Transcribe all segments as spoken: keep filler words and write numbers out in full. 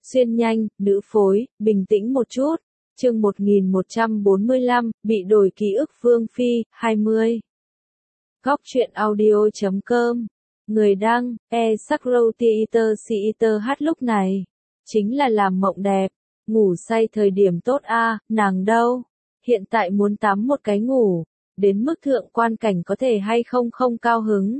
Xuyên nhanh, nữ phối, bình tĩnh một chút. Chương một nghìn một trăm bốn mươi lăm, bị đổi ký ức Vương Phi, hai mươi. Góc truyện audio chấm com. Người đăng, e Sakro Theater Theater hát lúc này. Chính là làm mộng đẹp. Ngủ say thời điểm tốt a, nàng đâu? Hiện tại muốn tắm một cái ngủ. Đến mức thượng quan cảnh có thể hay không không cao hứng.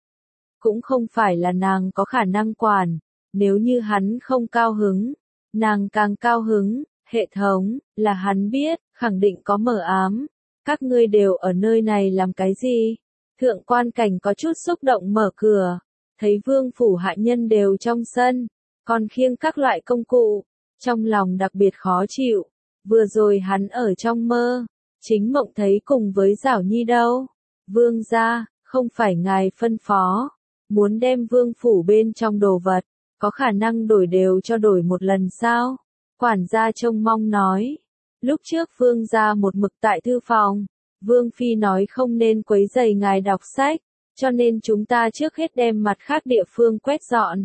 Cũng không phải là nàng có khả năng quản. Nếu như hắn không cao hứng, nàng càng cao hứng. Hệ thống, là hắn biết, khẳng định có mờ ám. Các ngươi đều ở nơi này làm cái gì? Thượng quan cảnh có chút xúc động mở cửa. Thấy vương phủ hạ nhân đều trong sân. Còn khiêng các loại công cụ. Trong lòng đặc biệt khó chịu. Vừa rồi hắn ở trong mơ. Chính mộng thấy cùng với Giảo Nhi đâu. Vương gia, không phải ngài phân phó. Muốn đem vương phủ bên trong đồ vật. Có khả năng đổi đều cho đổi một lần sao? Quản gia trông mong nói. Lúc trước vương gia một mực tại thư phòng. Vương Phi nói không nên quấy rầy ngài đọc sách. Cho nên chúng ta trước hết đem mặt khác địa phương quét dọn.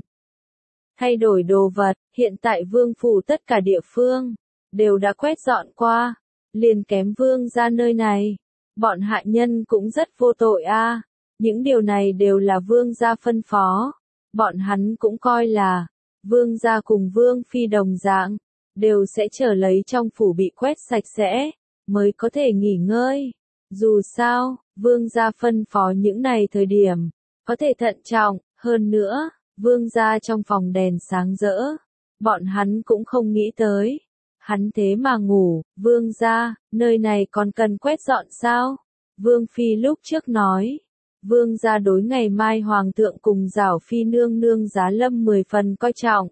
Thay đổi đồ vật, hiện tại vương phủ tất cả địa phương. Đều đã quét dọn qua. Liền kém vương gia nơi này. Bọn hạ nhân cũng rất vô tội a. Những điều này đều là vương gia phân phó. Bọn hắn cũng coi là. Vương gia cùng vương phi đồng dạng. Đều sẽ chờ lấy trong phủ bị quét sạch sẽ. Mới có thể nghỉ ngơi. Dù sao, vương gia phân phó những này thời điểm. Có thể thận trọng, hơn nữa. Vương gia trong phòng đèn sáng rỡ. Bọn hắn cũng không nghĩ tới. Hắn thế mà ngủ, vương gia, nơi này còn cần quét dọn sao? Vương Phi lúc trước nói. Vương gia đối ngày mai hoàng thượng cùng Giảo Phi nương nương giá lâm mười phần coi trọng.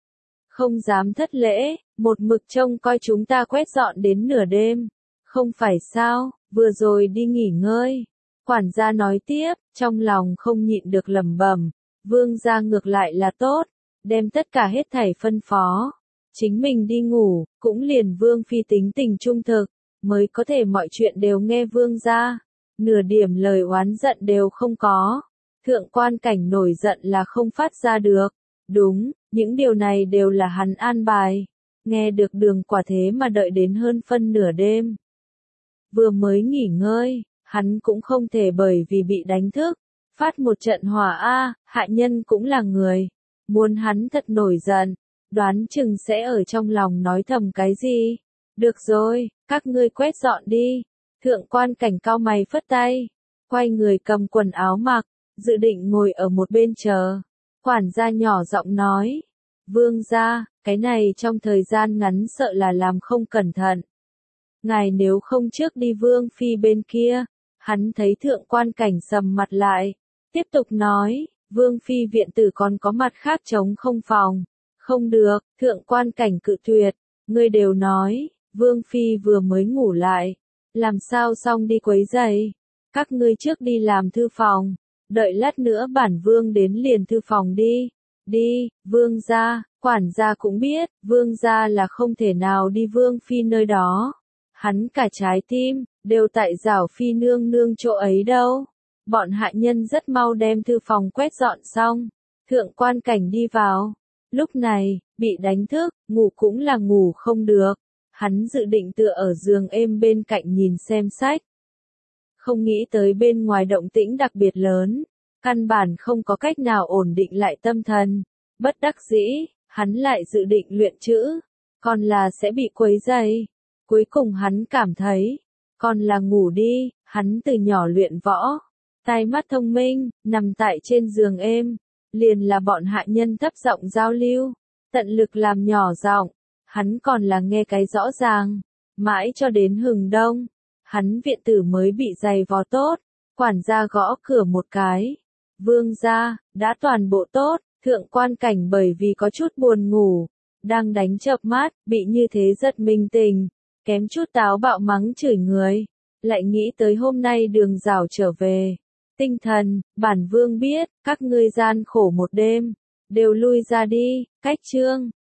Không dám thất lễ, một mực trông coi chúng ta quét dọn đến nửa đêm. Không phải sao, vừa rồi đi nghỉ ngơi. Quản gia nói tiếp, trong lòng không nhịn được lẩm bẩm. Vương gia ngược lại là tốt, đem tất cả hết thảy phân phó. Chính mình đi ngủ, cũng liền Vương Phi tính tình trung thực, mới có thể mọi chuyện đều nghe vương gia. Nửa điểm lời oán giận đều không có. Thượng quan cảnh nổi giận là không phát ra được. Đúng, những điều này đều là hắn an bài. Nghe được đường quả thế mà đợi đến hơn phân nửa đêm. Vừa mới nghỉ ngơi, hắn cũng không thể bởi vì bị đánh thức. Phát một trận hỏa a, hạ nhân cũng là người. Muốn hắn thật nổi giận, đoán chừng sẽ ở trong lòng nói thầm cái gì. Được rồi, các ngươi quét dọn đi. Thượng quan cảnh cao mày phất tay. Quay người cầm quần áo mặc, dự định ngồi ở một bên chờ. Quản gia nhỏ giọng nói. Vương gia, cái này trong thời gian ngắn sợ là làm không cẩn thận. Ngài nếu không trước đi Vương Phi bên kia. Hắn thấy thượng quan cảnh sầm mặt lại. Tiếp tục nói, Vương Phi viện tử còn có mặt khác trống không phòng. Không được, thượng quan cảnh cự tuyệt. Ngươi đều nói, Vương Phi vừa mới ngủ lại. Làm sao xong đi quấy giày. Các ngươi trước đi làm thư phòng. Đợi lát nữa bản vương đến liền thư phòng đi. Đi, vương gia, quản gia cũng biết, vương gia là không thể nào đi Vương Phi nơi đó. Hắn cả trái tim, đều tại Giảo Phi nương nương chỗ ấy đâu. Bọn hạ nhân rất mau đem thư phòng quét dọn xong. Thượng quan cảnh đi vào. Lúc này, bị đánh thức, ngủ cũng là ngủ không được. Hắn dự định tựa ở giường êm bên cạnh nhìn xem sách. Không nghĩ tới bên ngoài động tĩnh đặc biệt lớn. Căn bản không có cách nào ổn định lại tâm thần. Bất đắc dĩ, hắn lại dự định luyện chữ. Còn là sẽ bị quấy rầy. Cuối cùng hắn cảm thấy. Còn là ngủ đi, hắn từ nhỏ luyện võ. Tai mắt thông minh, nằm tại trên giường êm. Liền là bọn hạ nhân thấp giọng giao lưu. Tận lực làm nhỏ giọng. Hắn còn là nghe cái rõ ràng. Mãi cho đến hừng đông. Hắn viện tử mới bị giày vò tốt. Quản gia gõ cửa một cái. Vương gia, đã toàn bộ tốt. Thượng quan cảnh bởi vì có chút buồn ngủ. Đang đánh chợp mắt, bị như thế giật mình tình. Kém chút táo bạo mắng chửi người. Lại nghĩ tới hôm nay đường Giảo trở về. Tinh thần, bản vương biết, các ngươi gian khổ một đêm. Đều lui ra đi, cách chương.